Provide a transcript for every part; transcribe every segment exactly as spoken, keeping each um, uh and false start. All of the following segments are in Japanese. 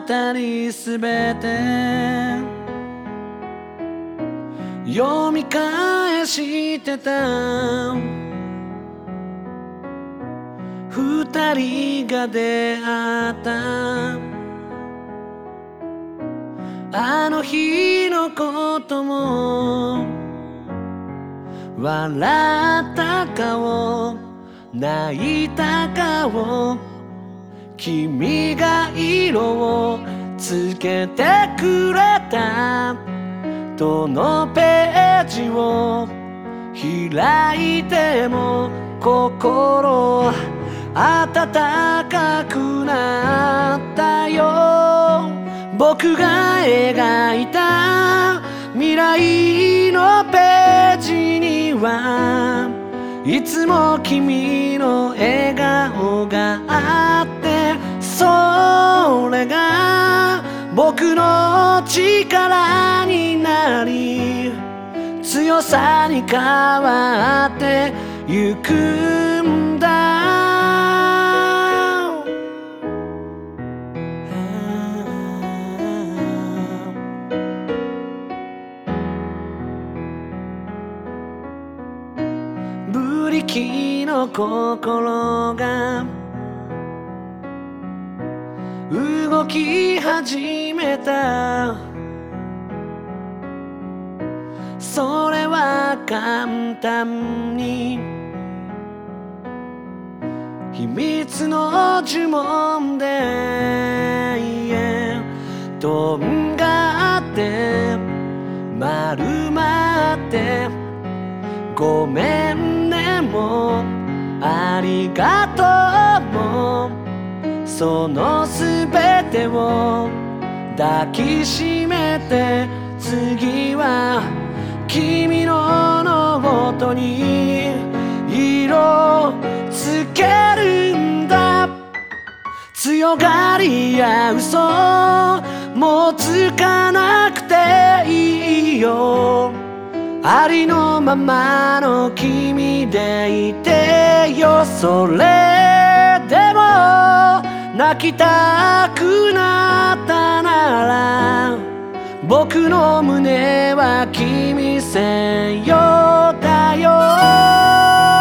たりすべて読み返してた。二人が出会ったあの日のことも、笑った顔泣いた顔、君が色をつけてくれた。どのページを開いても心温かくなったよ。僕が描いた未来のページにはいつも君の笑顔があって、それが僕の力になり強さに変わってゆくんだ。ブリキの心が動き始めた。それは簡単に秘密の呪文で、とんがって丸まってごめんねもありがとうも、そのすべてを抱きしめて次は君のノートに色つけるんだ。強がりや嘘もうつかなくていいよ。ありのままの君でいてよ。それでも泣きたくなったなら僕の胸は君専用だよ。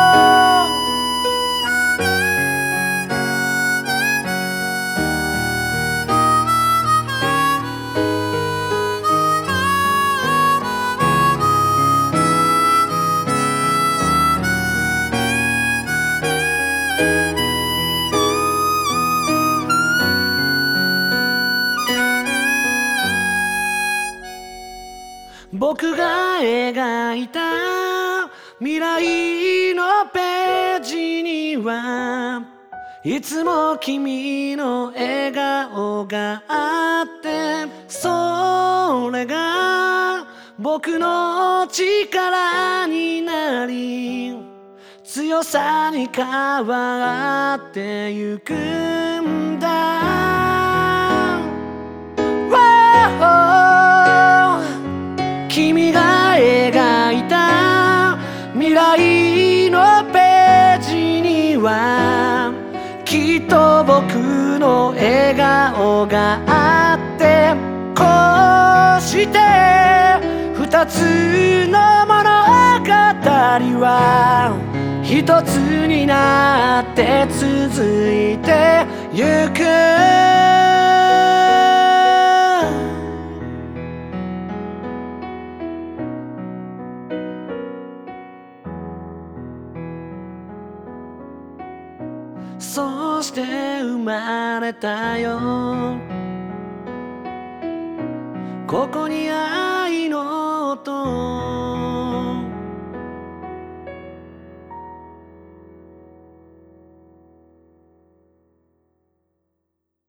僕が描いた未来のページにはいつも君の笑顔があって、それが僕の力になり強さに変わってゆくんだ。君が描いた未来のページにはきっと僕の笑顔があって、こうして二つの物語は一つになって続いてゆく。そうして生まれたよここにあ